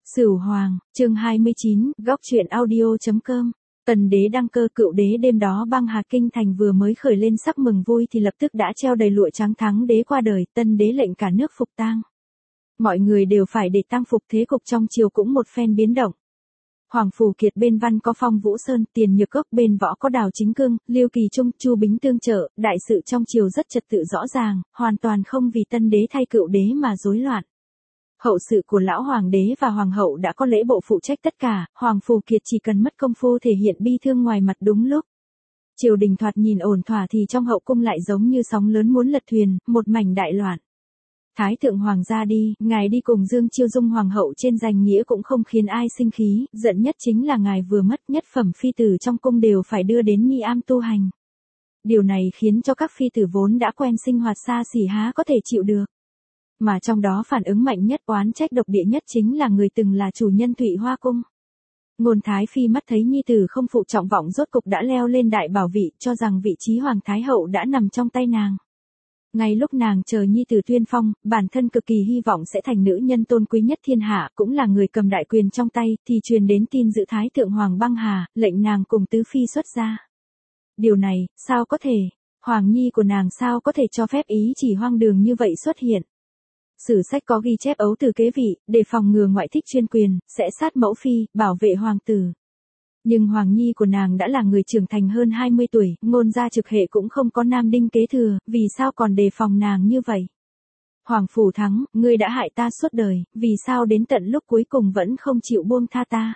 Sửu Hoàng, chương 29, góc truyện audio.com. Tần đế đăng cơ, cựu đế đêm đó băng hà kinh thành vừa mới khởi lên sắc mừng vui thì lập tức đã treo đầy lụa trắng thắng đế qua đời, tân đế lệnh cả nước phục tang. Mọi người đều phải để tang phục, thế cục trong triều cũng một phen biến động. Hoàng Phủ Kiệt bên văn có Phong Vũ Sơn, Tiền Nhược Cốc, bên võ có Đào Chính Cương, Liêu Kỳ Trung, Chu Bính tương trợ, đại sự trong triều rất trật tự rõ ràng, hoàn toàn không vì tân đế thay cựu đế mà rối loạn. Hậu sự của lão hoàng đế và hoàng hậu đã có lễ bộ phụ trách tất cả, Hoàng Phủ Kiệt chỉ cần mất công phu thể hiện bi thương ngoài mặt đúng lúc. Triều đình thoạt nhìn ổn thỏa thì trong hậu cung lại giống như sóng lớn muốn lật thuyền, một mảnh đại loạn. Thái thượng hoàng ra đi, ngài đi cùng Dương Chiêu Dung hoàng hậu trên danh nghĩa cũng không khiến ai sinh khí, giận nhất chính là ngài vừa mất, nhất phẩm phi tử trong cung đều phải đưa đến Ni Am tu hành. Điều này khiến cho các phi tử vốn đã quen sinh hoạt xa xỉ há có thể chịu được. Mà trong đó phản ứng mạnh nhất, oán trách độc địa nhất chính là người từng là chủ nhân Thụy Hoa cung. Ngôn Thái Phi mắt thấy nhi tử không phụ trọng vọng rốt cục đã leo lên đại bảo vị, cho rằng vị trí hoàng thái hậu đã nằm trong tay nàng. Ngay lúc nàng chờ nhi tử tuyên phong, bản thân cực kỳ hy vọng sẽ thành nữ nhân tôn quý nhất thiên hạ, cũng là người cầm đại quyền trong tay, thì truyền đến tin dự thái thượng hoàng băng hà, lệnh nàng cùng tứ phi xuất gia. Điều này, sao có thể? Hoàng nhi của nàng sao có thể cho phép ý chỉ hoang đường như vậy xuất hiện? Sử sách có ghi chép ấu tử kế vị, để phòng ngừa ngoại thích chuyên quyền, sẽ sát mẫu phi, bảo vệ hoàng tử. Nhưng hoàng nhi của nàng đã là người trưởng thành hơn 20 tuổi, ngôn gia trực hệ cũng không có nam đinh kế thừa, vì sao còn đề phòng nàng như vậy? Hoàng Phủ Thắng, ngươi đã hại ta suốt đời, vì sao đến tận lúc cuối cùng vẫn không chịu buông tha ta?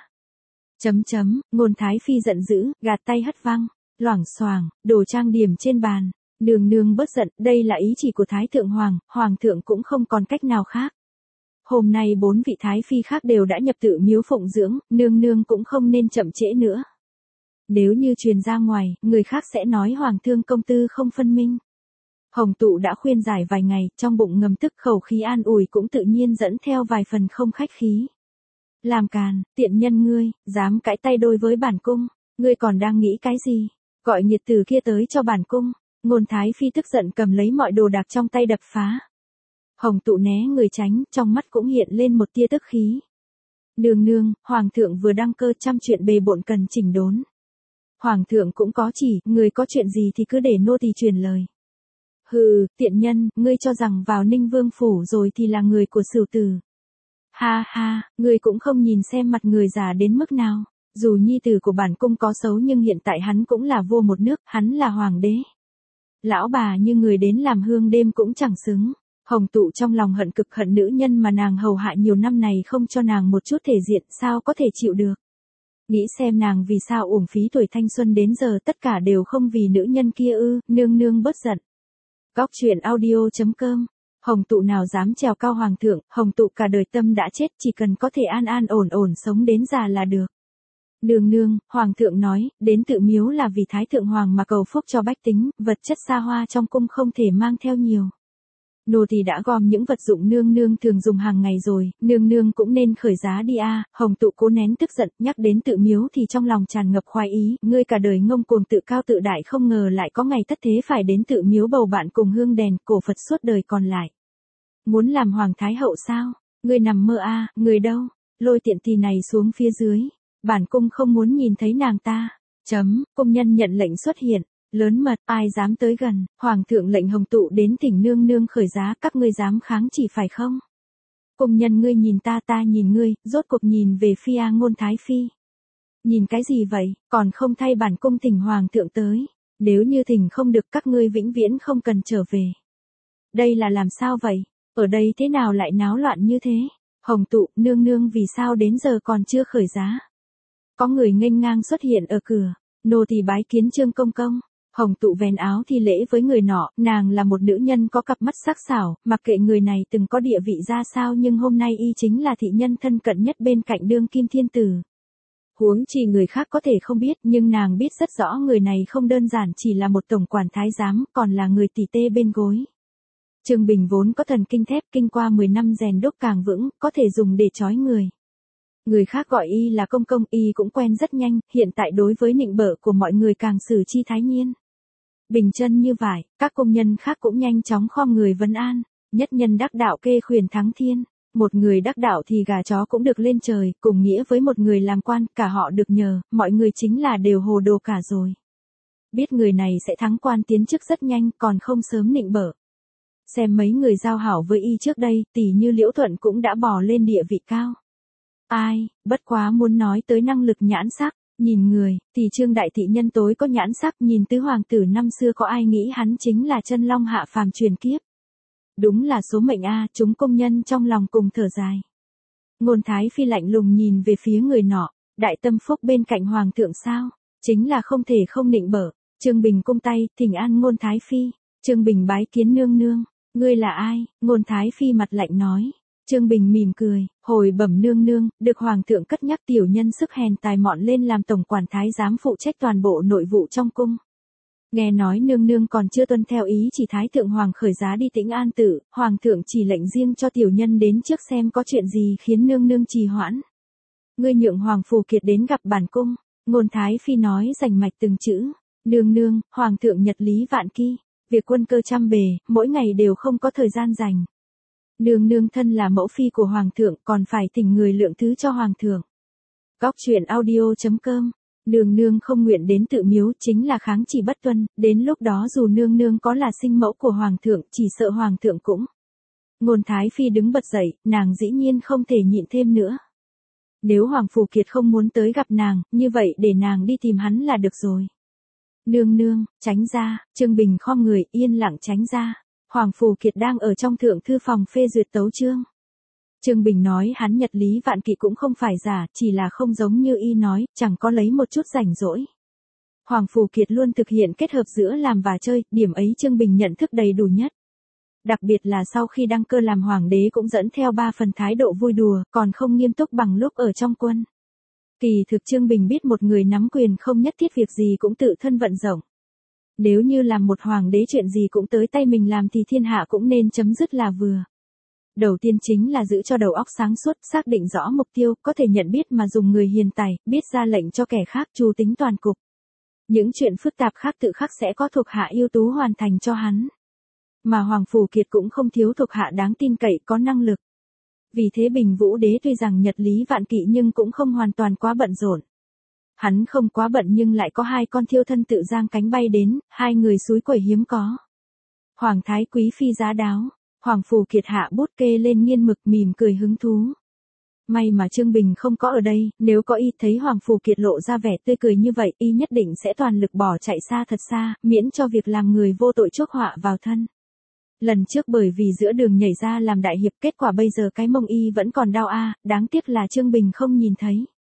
Ngôn Thái Phi giận dữ, gạt tay hất văng, loảng xoảng, đồ trang điểm trên bàn. Nương nương bớt giận, đây là ý chỉ của Thái Thượng Hoàng, Hoàng thượng cũng không còn cách nào khác. Hôm nay 4 vị Thái Phi khác đều đã nhập tự miếu phụng dưỡng, nương nương cũng không nên chậm trễ nữa. Nếu như truyền ra ngoài, người khác sẽ nói Hoàng thương công tư không phân minh. Hồng Tụ đã khuyên giải vài ngày, trong bụng ngầm tức khẩu khí an ủi cũng tự nhiên dẫn theo vài phần không khách khí. Làm càn, tiện nhân ngươi, dám cãi tay đôi với bản cung, ngươi còn đang nghĩ cái gì? Gọi nhiệt từ kia tới cho bản cung. Ngôn Thái Phi tức giận cầm lấy mọi đồ đạc trong tay đập phá. Hồng Tụ né người tránh, trong mắt cũng hiện lên một tia tức khí. Nương nương, Hoàng thượng vừa đăng cơ, trăm chuyện bề bộn cần chỉnh đốn. Hoàng thượng cũng có chỉ, người có chuyện gì thì cứ để nô tỳ truyền lời. Hừ, tiện nhân, ngươi cho rằng vào Ninh Vương phủ rồi thì là người của Sửu tử. Ha ha, ngươi cũng không nhìn xem mặt người già đến mức nào. Dù nhi tử của bản cung có xấu nhưng hiện tại hắn cũng là vua một nước, hắn là hoàng đế. Lão bà như người đến làm hương đêm cũng chẳng xứng. Hồng Tụ trong lòng hận cực hận nữ nhân mà nàng hầu hạ nhiều năm này không cho nàng một chút thể diện, sao có thể chịu được. Nghĩ xem nàng vì sao uổng phí tuổi thanh xuân đến giờ, tất cả đều không vì nữ nhân kia ư, nương nương bớt giận. Góc truyện audio.com. Hồng Tụ nào dám trèo cao hoàng thượng, Hồng Tụ cả đời tâm đã chết, chỉ cần có thể an an ổn ổn sống đến già là được. Nương nương, Hoàng thượng nói, đến tự miếu là vì Thái Thượng Hoàng mà cầu phúc cho bách tính, vật chất xa hoa trong cung không thể mang theo nhiều. Nô tỳ đã gom những vật dụng nương nương thường dùng hàng ngày rồi, nương nương cũng nên khởi giá đi a. Hồng Tụ cố nén tức giận, nhắc đến tự miếu thì trong lòng tràn ngập khoái ý, ngươi cả đời ngông cuồng tự cao tự đại không ngờ lại có ngày thất thế phải đến tự miếu bầu bạn cùng hương đèn, cổ Phật suốt đời còn lại. Muốn làm Hoàng Thái Hậu sao? Ngươi nằm mơ a, người đâu? Lôi tiện tỳ này xuống phía dưới. Bản cung không muốn nhìn thấy nàng ta. Cung nhân nhận lệnh xuất hiện. Lớn mật, ai dám tới gần. Hoàng thượng lệnh Hồng Tụ đến thỉnh nương nương khởi giá, các ngươi dám kháng chỉ phải không? Cung nhân ngươi nhìn ta, ta nhìn ngươi, rốt cuộc nhìn về phi Ngôn Thái Phi. Nhìn cái gì vậy, còn không thay bản cung thỉnh Hoàng thượng tới. Nếu như thỉnh không được các ngươi vĩnh viễn không cần trở về. Đây là làm sao vậy? Ở đây thế nào lại náo loạn như thế? Hồng Tụ, nương nương vì sao đến giờ còn chưa khởi giá? Có người nghênh ngang xuất hiện ở cửa, nô tỳ bái kiến Trương công công. Hồng Tụ vén áo thi lễ với người nọ, nàng là một nữ nhân có cặp mắt sắc sảo, mặc kệ người này từng có địa vị ra sao nhưng hôm nay y chính là thị nhân thân cận nhất bên cạnh đương kim thiên tử. Huống chi người khác có thể không biết nhưng nàng biết rất rõ người này không đơn giản chỉ là một tổng quản thái giám, còn là người tỉ tê bên gối. Trương Bình vốn có thần kinh thép, kinh qua 10 năm rèn đúc càng vững, có thể dùng để trói người. Người khác gọi y là công công, y cũng quen rất nhanh, hiện tại đối với nịnh bợ của mọi người càng xử chi thái nhiên. Bình chân như vải, các công nhân khác cũng nhanh chóng khom người vấn an, nhất nhân đắc đạo kê khuyển thắng thiên. Một người đắc đạo thì gà chó cũng được lên trời, cùng nghĩa với một người làm quan, cả họ được nhờ, mọi người chính là đều hồ đồ cả rồi. Biết người này sẽ thắng quan tiến chức rất nhanh, còn không sớm nịnh bợ. Xem mấy người giao hảo với y trước đây, tỷ như Liễu Thuận cũng đã bò lên địa vị cao. Ai, bất quá muốn nói tới năng lực nhãn sắc, nhìn người, thì Trương Đại Thị Nhân tối có nhãn sắc, nhìn tứ hoàng tử năm xưa có ai nghĩ hắn chính là chân long hạ phàm truyền kiếp. Đúng là số mệnh a, chúng công nhân trong lòng cùng thở dài. Ngôn Thái Phi lạnh lùng nhìn về phía người nọ, đại tâm phúc bên cạnh hoàng thượng sao, chính là không thể không nịnh bợ. Trương Bình cung tay, thỉnh an Ngôn Thái Phi. Trương Bình bái kiến nương nương. Ngươi là ai? Ngôn Thái Phi mặt lạnh nói. Trương Bình mỉm cười, hồi bẩm nương nương, được hoàng thượng cất nhắc tiểu nhân sức hèn tài mọn lên làm tổng quản thái giám phụ trách toàn bộ nội vụ trong cung. Nghe nói nương nương còn chưa tuân theo ý chỉ thái thượng hoàng khởi giá đi Tĩnh An Tự, hoàng thượng chỉ lệnh riêng cho tiểu nhân đến trước xem có chuyện gì khiến nương nương trì hoãn. Ngươi nhượng Hoàng Phù Kiệt đến gặp bản cung. Ngôn Thái Phi nói rành mạch từng chữ. Nương nương, hoàng thượng nhật lý vạn kỳ, việc quân cơ trăm bề, mỗi ngày đều không có thời gian dành. Nương nương thân là mẫu phi của hoàng thượng, còn phải thỉnh người lượng thứ cho hoàng thượng. Góc truyện audio.com. Nương nương không nguyện đến Tự Miếu chính là kháng chỉ bất tuân, đến lúc đó dù nương nương có là sinh mẫu của hoàng thượng, chỉ sợ hoàng thượng cũng. Ngôn Thái Phi đứng bật dậy, nàng dĩ nhiên không thể nhịn thêm nữa. Nếu Hoàng Phù Kiệt không muốn tới gặp nàng, như vậy để nàng đi tìm hắn là được rồi. Nương nương, tránh ra. Trương Bình khom người, yên lặng tránh ra. Hoàng Phù Kiệt đang ở trong thượng thư phòng phê duyệt tấu chương. Trương Bình nói hắn nhật lý vạn kỵ cũng không phải giả, chỉ là không giống như y nói, chẳng có lấy một chút rảnh rỗi. Hoàng Phù Kiệt luôn thực hiện kết hợp giữa làm và chơi, điểm ấy Trương Bình nhận thức đầy đủ nhất. Đặc biệt là sau khi đăng cơ làm hoàng đế cũng dẫn theo 3 phần thái độ vui đùa, còn không nghiêm túc bằng lúc ở trong quân. Kỳ thực Trương Bình biết một người nắm quyền không nhất thiết việc gì cũng tự thân vận rộng. Nếu như làm một hoàng đế chuyện gì cũng tới tay mình làm thì thiên hạ cũng nên chấm dứt là vừa. Đầu tiên chính là giữ cho đầu óc sáng suốt, xác định rõ mục tiêu, có thể nhận biết mà dùng người hiền tài, biết ra lệnh cho kẻ khác, chu tính toàn cục. Những chuyện phức tạp khác tự khắc sẽ có thuộc hạ ưu tú hoàn thành cho hắn. Mà Hoàng Phù Kiệt cũng không thiếu thuộc hạ đáng tin cậy, có năng lực. Vì thế Bình Vũ Đế tuy rằng nhật lý vạn kỵ nhưng cũng không hoàn toàn quá bận rộn. Hắn không quá bận nhưng lại có 2 con thiêu thân tự giang cánh bay đến, 2 người suối quẩy hiếm có. Hoàng Thái Quý Phi giá đáo. Hoàng Phù Kiệt hạ bút kê lên nghiên mực mỉm cười hứng thú. May mà Trương Bình không có ở đây, nếu có y thấy Hoàng Phù Kiệt lộ ra vẻ tươi cười như vậy, y nhất định sẽ toàn lực bỏ chạy xa thật xa, miễn cho việc làm người vô tội chuốc họa vào thân. Lần trước bởi vì giữa đường nhảy ra làm đại hiệp, kết quả bây giờ cái mông y vẫn còn đau đáng tiếc là Trương Bình không nhìn thấy.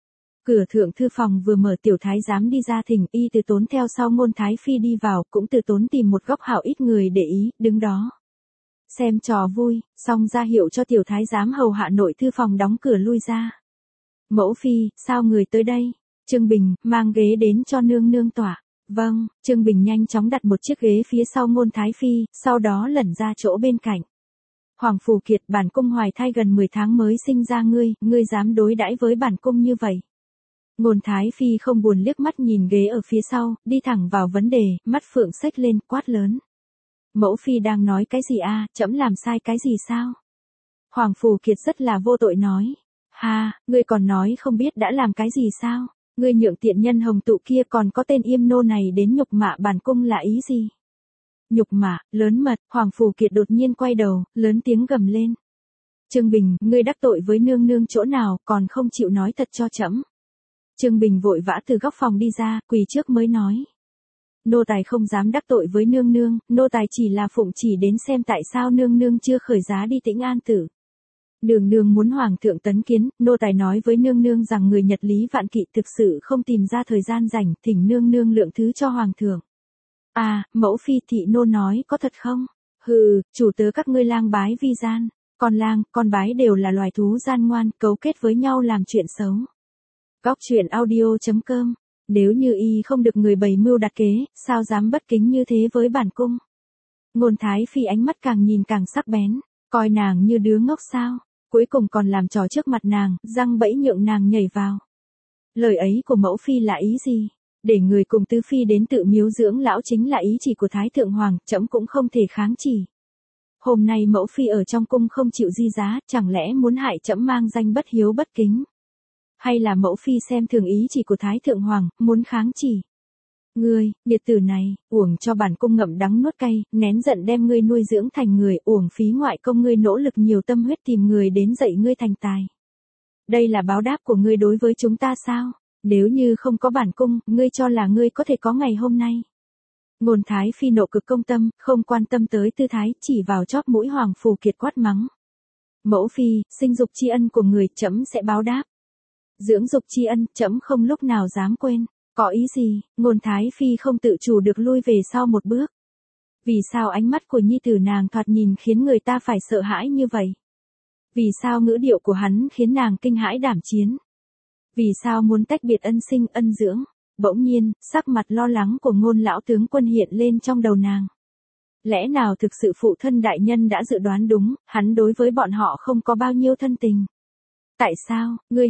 Cửa thượng thư phòng vừa mở, tiểu thái giám đi ra thỉnh, y từ tốn theo sau Ngôn Thái Phi đi vào, cũng từ tốn tìm một góc hảo ít người để ý, đứng đó. Xem trò vui, xong ra hiệu cho tiểu thái giám hầu hạ nội thư phòng đóng cửa lui ra. Mẫu phi, sao người tới đây? Trương Bình, mang ghế đến cho nương nương tọa. Vâng, Trương Bình nhanh chóng đặt một chiếc ghế phía sau Ngôn Thái Phi, sau đó lẩn ra chỗ bên cạnh. Hoàng Phù Kiệt, bản cung hoài thai gần 10 tháng mới sinh ra ngươi dám đối đãi với bản cung như vậy. Ngôn Thái Phi không buồn liếc mắt nhìn ghế ở phía sau, đi thẳng vào vấn đề, mắt phượng xếch lên, quát lớn. Mẫu phi đang nói cái gì trẫm làm sai cái gì sao? Hoàng Phù Kiệt rất là vô tội nói. Ha, ngươi còn nói không biết đã làm cái gì sao? Ngươi nhượng tiện nhân hồng tụ kia còn có tên Yêm nô này đến nhục mạ bản cung là ý gì? Nhục mạ, lớn mật. Hoàng Phù Kiệt đột nhiên quay đầu, lớn tiếng gầm lên. Trương Bình, ngươi đắc tội với nương nương chỗ nào, còn không chịu nói thật cho trẫm. Trương Bình vội vã từ góc phòng đi ra, quỳ trước mới nói. Nô tài không dám đắc tội với nương nương, nô tài chỉ là phụng chỉ đến xem tại sao nương nương chưa khởi giá đi Tĩnh An Tử. Nương nương muốn hoàng thượng tấn kiến, nô tài nói với nương nương rằng người nhật lý vạn kỵ thực sự không tìm ra thời gian rảnh, thỉnh nương nương lượng thứ cho hoàng thượng. Mẫu phi, thị nô nói có thật không? Hừ, chủ tớ các ngươi lang bái vi gian, con lang, con bái đều là loài thú gian ngoan, cấu kết với nhau làm chuyện xấu. Góc truyện audio.com. Nếu như y không được người bày mưu đặt kế, sao dám bất kính như thế với bản cung? Ngôn Thái Phi ánh mắt càng nhìn càng sắc bén, coi nàng như đứa ngốc sao? Cuối cùng còn làm trò trước mặt nàng, răng bẫy nhượng nàng nhảy vào. Lời ấy của mẫu phi là ý gì? Để người cùng tứ phi đến Tự Miếu dưỡng lão chính là ý chỉ của Thái Thượng Hoàng, trẫm cũng không thể kháng chỉ. Hôm nay mẫu phi ở trong cung không chịu di giá, chẳng lẽ muốn hại trẫm mang danh bất hiếu bất kính? Hay là mẫu phi xem thường ý chỉ của Thái Thượng Hoàng, muốn kháng chỉ? Ngươi, nghiệt tử này, uổng cho bản cung ngậm đắng nuốt cay, nén giận đem ngươi nuôi dưỡng thành người, uổng phí ngoại công ngươi nỗ lực nhiều tâm huyết tìm người đến dạy ngươi thành tài. Đây là báo đáp của ngươi đối với chúng ta sao? Nếu như không có bản cung, ngươi cho là ngươi có thể có ngày hôm nay. Ngôn Thái Phi nộ cực công tâm, không quan tâm tới tư thái, chỉ vào chóp mũi Hoàng Phù Kiệt quát mắng. Mẫu phi, sinh dục tri ân của người, trẫm sẽ báo đáp. Dưỡng dục tri ân, trẫm không lúc nào dám quên. Có ý gì? Ngôn Thái Phi không tự chủ được lui về sau một bước. Vì sao ánh mắt của nhi tử nàng thoạt nhìn khiến người ta phải sợ hãi như vậy? Vì sao ngữ điệu của hắn khiến nàng kinh hãi đảm chiến? Vì sao muốn tách biệt ân sinh ân dưỡng? Bỗng nhiên, sắc mặt lo lắng của Ngôn lão tướng quân hiện lên trong đầu nàng. Lẽ nào thực sự phụ thân đại nhân đã dự đoán đúng, hắn đối với bọn họ không có bao nhiêu thân tình? Tại sao, ngươi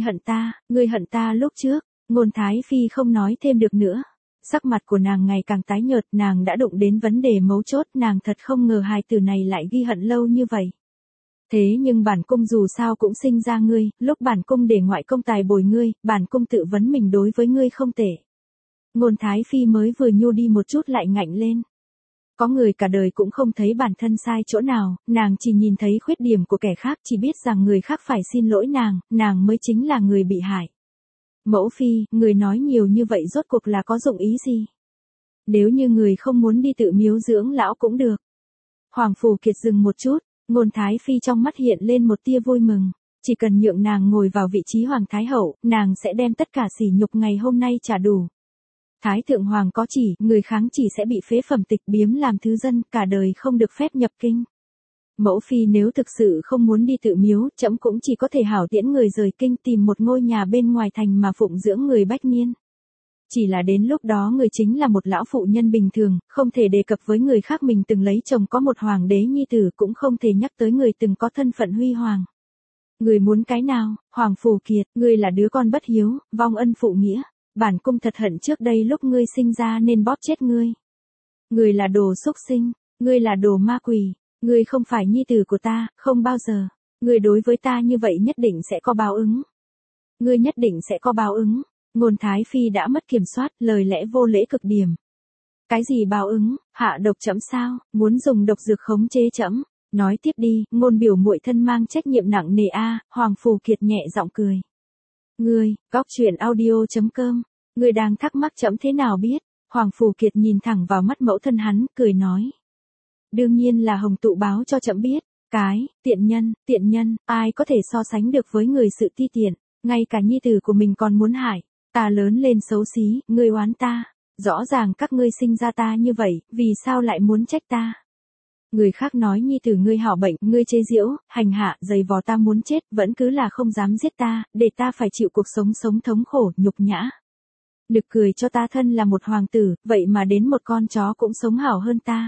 hận ta lúc trước? Ngôn Thái Phi không nói thêm được nữa. Sắc mặt của nàng ngày càng tái nhợt, nàng đã đụng đến vấn đề mấu chốt, nàng thật không ngờ hài tử này lại ghi hận lâu như vậy. Thế nhưng bản cung dù sao cũng sinh ra ngươi, lúc bản cung để ngoại công tài bồi ngươi, bản cung tự vấn mình đối với ngươi không tệ. Ngôn Thái Phi mới vừa nhu đi một chút lại ngạnh lên. Có người cả đời cũng không thấy bản thân sai chỗ nào, nàng chỉ nhìn thấy khuyết điểm của kẻ khác, chỉ biết rằng người khác phải xin lỗi nàng mới chính là người bị hại. Mẫu phi, người nói nhiều như vậy rốt cuộc là có dụng ý gì? Nếu như người không muốn đi tự miếu dưỡng lão cũng được. Hoàng Phù Kiệt dừng một chút, Ngôn Thái Phi trong mắt hiện lên một tia vui mừng. Chỉ cần nhượng nàng ngồi vào vị trí Hoàng Thái Hậu, nàng sẽ đem tất cả sỉ nhục ngày hôm nay trả đủ. Thái Thượng Hoàng có chỉ, người kháng chỉ sẽ bị phế phẩm tịch biếm làm thứ dân, cả đời không được phép nhập kinh. Mẫu phi nếu thực sự không muốn đi tự miếu, trẫm cũng chỉ có thể hảo tiễn người rời kinh tìm một ngôi nhà bên ngoài thành mà phụng dưỡng người bách niên. Chỉ là đến lúc đó người chính là một lão phụ nhân bình thường, không thể đề cập với người khác mình từng lấy chồng có một hoàng đế nhi tử, cũng không thể nhắc tới người từng có thân phận huy hoàng. Người muốn cái nào? Hoàng Phù Kiệt, ngươi là đứa con bất hiếu, vong ân phụ nghĩa. Bản cung thật hận trước đây lúc ngươi sinh ra nên bóp chết ngươi. Ngươi là đồ xúc sinh, ngươi là đồ ma quỷ, ngươi không phải nhi tử của ta, không bao giờ. Ngươi đối với ta như vậy nhất định sẽ có báo ứng. Ngươi nhất định sẽ có báo ứng. Ngôn Thái Phi đã mất kiểm soát, lời lẽ vô lễ cực điểm. Cái gì báo ứng? Hạ độc trẫm sao? Muốn dùng độc dược khống chế trẫm? Nói tiếp đi, Ngôn biểu muội thân mang trách nhiệm nặng nề a. Hoàng Phù Kiệt nhẹ giọng cười. Ngươi, góc truyện audio.com. Ngươi đang thắc mắc trẫm thế nào biết? Hoàng Phù Kiệt nhìn thẳng vào mắt mẫu thân hắn, cười nói. Đương nhiên là Hồng Tụ báo cho trẫm biết. Cái, tiện nhân, ai có thể so sánh được với người sự ti tiện, ngay cả nhi tử của mình còn muốn hại. Ta lớn lên xấu xí, ngươi oán ta. Rõ ràng các ngươi sinh ra ta như vậy, vì sao lại muốn trách ta? Người khác nói nhi tử ngươi hảo bệnh, ngươi chế giễu, hành hạ, giày vò ta muốn chết, vẫn cứ là không dám giết ta, để ta phải chịu cuộc sống thống khổ, nhục nhã. Nực cười cho ta thân là một hoàng tử, vậy mà đến một con chó cũng sống hảo hơn ta.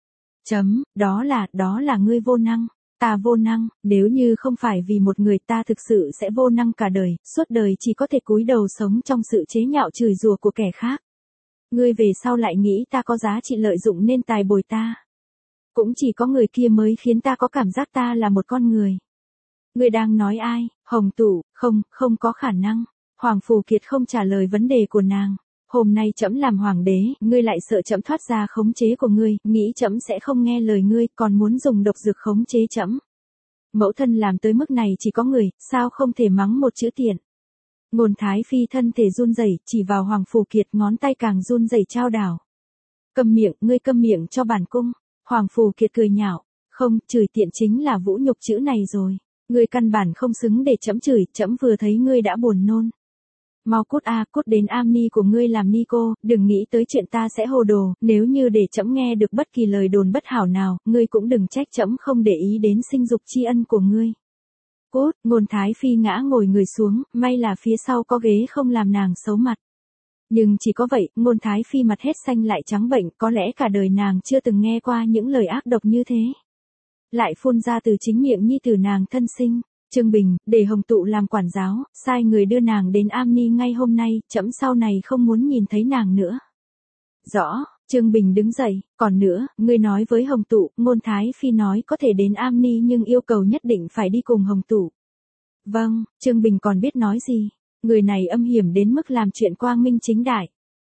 Đó là ngươi vô năng. Ta vô năng, nếu như không phải vì một người ta thực sự sẽ vô năng cả đời, suốt đời chỉ có thể cúi đầu sống trong sự chế nhạo chửi rủa của kẻ khác. Ngươi về sau lại nghĩ ta có giá trị lợi dụng nên tài bồi ta. Cũng chỉ có người kia mới khiến ta có cảm giác ta là một con người. Ngươi đang nói ai? Hồng Tụ, không có khả năng. Hoàng Phù Kiệt không trả lời vấn đề của nàng. Hôm nay trẫm làm hoàng đế, ngươi lại sợ trẫm thoát ra khống chế của ngươi, nghĩ trẫm sẽ không nghe lời ngươi, còn muốn dùng độc dược khống chế trẫm. Mẫu thân làm tới mức này chỉ có người, sao không thể mắng một chữ tiện. Ngôn Thái Phi thân thể run rẩy, chỉ vào Hoàng Phù Kiệt ngón tay càng run rẩy trao đảo. Câm miệng, ngươi câm miệng cho bản cung. Hoàng Phù Kiệt cười nhạo, không, chửi tiện chính là vũ nhục chữ này rồi. Ngươi căn bản không xứng để trẫm chửi, trẫm vừa thấy ngươi đã buồn nôn. Mau cút cút đến am ni của ngươi làm ni cô, đừng nghĩ tới chuyện ta sẽ hồ đồ, nếu như để trẫm nghe được bất kỳ lời đồn bất hảo nào, ngươi cũng đừng trách trẫm không để ý đến sinh dục tri ân của ngươi. Cút, Ngôn Thái Phi ngã ngồi người xuống, may là phía sau có ghế không làm nàng xấu mặt. Nhưng chỉ có vậy, Ngôn Thái Phi mặt hết xanh lại trắng bệnh, có lẽ cả đời nàng chưa từng nghe qua những lời ác độc như thế. Lại phun ra từ chính miệng nhi tử nàng thân sinh. Trương Bình, để Hồng Tụ làm quản giáo, sai người đưa nàng đến am ni ngay hôm nay, trẫm sau này không muốn nhìn thấy nàng nữa. Rõ, Trương Bình đứng dậy, còn nữa, ngươi nói với Hồng Tụ, Ngôn Thái Phi nói có thể đến Am Ni nhưng yêu cầu nhất định phải đi cùng Hồng Tụ. Vâng, Trương Bình còn biết nói gì, người này âm hiểm đến mức làm chuyện quang minh chính đại.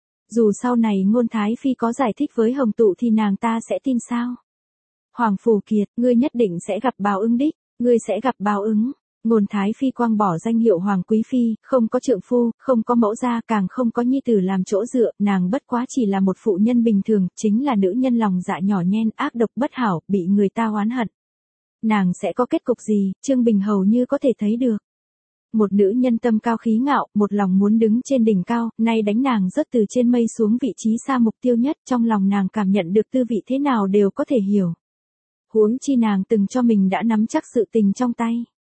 Dù sau này Ngôn Thái Phi có giải thích với Hồng Tụ thì nàng ta sẽ tin sao? Hoàng Phù Kiệt, ngươi nhất định sẽ gặp báo ứng đích, ngươi sẽ gặp báo ứng. Ngôn Thái Phi quang bỏ danh hiệu Hoàng Quý Phi, không có trượng phu, không có mẫu gia, càng không có nhi tử làm chỗ dựa, nàng bất quá chỉ là một phụ nhân bình thường, chính là nữ nhân lòng dạ nhỏ nhen, ác độc bất hảo, bị người ta oán hận. Nàng sẽ có kết cục gì, Trương Bình hầu như có thể thấy được. Một nữ nhân tâm cao khí ngạo, một lòng muốn đứng trên đỉnh cao, nay đánh nàng rớt từ trên mây xuống vị trí xa mục tiêu nhất, trong lòng nàng cảm nhận được tư vị thế nào đều có thể hiểu. Huống chi nàng từng cho mình đã nắm chắc sự tình trong tay.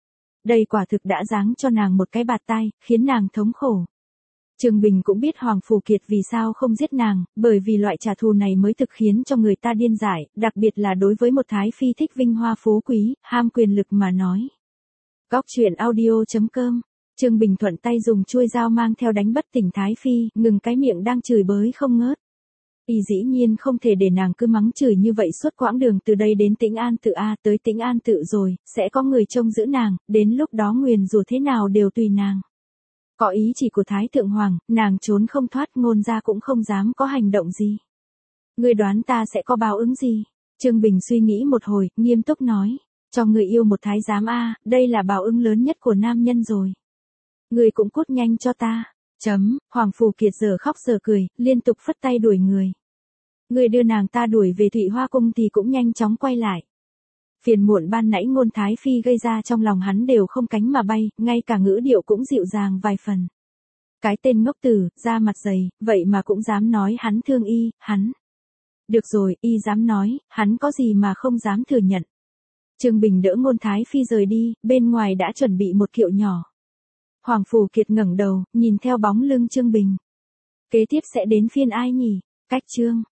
Đây quả thực đã giáng cho nàng một cái bạt tai, khiến nàng thống khổ. Trương Bình cũng biết Hoàng Phù Kiệt vì sao không giết nàng, bởi vì loại trả thù này mới thực khiến cho người ta điên dại, đặc biệt là đối với một thái phi thích vinh hoa phú quý, ham quyền lực mà nói. Góc truyện audio.com. Trương Bình thuận tay dùng chuôi dao mang theo đánh bất tỉnh thái phi, ngừng cái miệng đang chửi bới không ngớt. Y dĩ nhiên không thể để nàng cứ mắng chửi như vậy suốt quãng đường từ đây đến Tĩnh An Tự tới Tĩnh An Tự rồi, sẽ có người trông giữ nàng, đến lúc đó nguyền rủa thế nào đều tùy nàng. Có ý chỉ của Thái Thượng Hoàng, nàng trốn không thoát, Ngôn gia cũng không dám có hành động gì. Ngươi đoán ta sẽ có báo ứng gì? Trương Bình suy nghĩ một hồi, nghiêm túc nói, cho người yêu một thái giám đây là báo ứng lớn nhất của nam nhân rồi. Ngươi cũng cút nhanh cho ta. Hoàng Phù Kiệt giờ khóc giờ cười, liên tục phất tay đuổi người. Người đưa nàng ta đuổi về Thụy Hoa Cung thì cũng nhanh chóng quay lại. Phiền muộn ban nãy Ngôn Thái Phi gây ra trong lòng hắn đều không cánh mà bay, ngay cả ngữ điệu cũng dịu dàng vài phần. Cái tên ngốc tử, da mặt dày, vậy mà cũng dám nói hắn thương y, hắn. Được rồi, y dám nói, hắn có gì mà không dám thừa nhận. Trương Bình đỡ Ngôn Thái Phi rời đi, bên ngoài đã chuẩn bị một kiệu nhỏ. Hoàng Phù Kiệt ngẩng đầu, nhìn theo bóng lưng Trương Bình. Kế tiếp sẽ đến phiên ai nhỉ? Cách chương.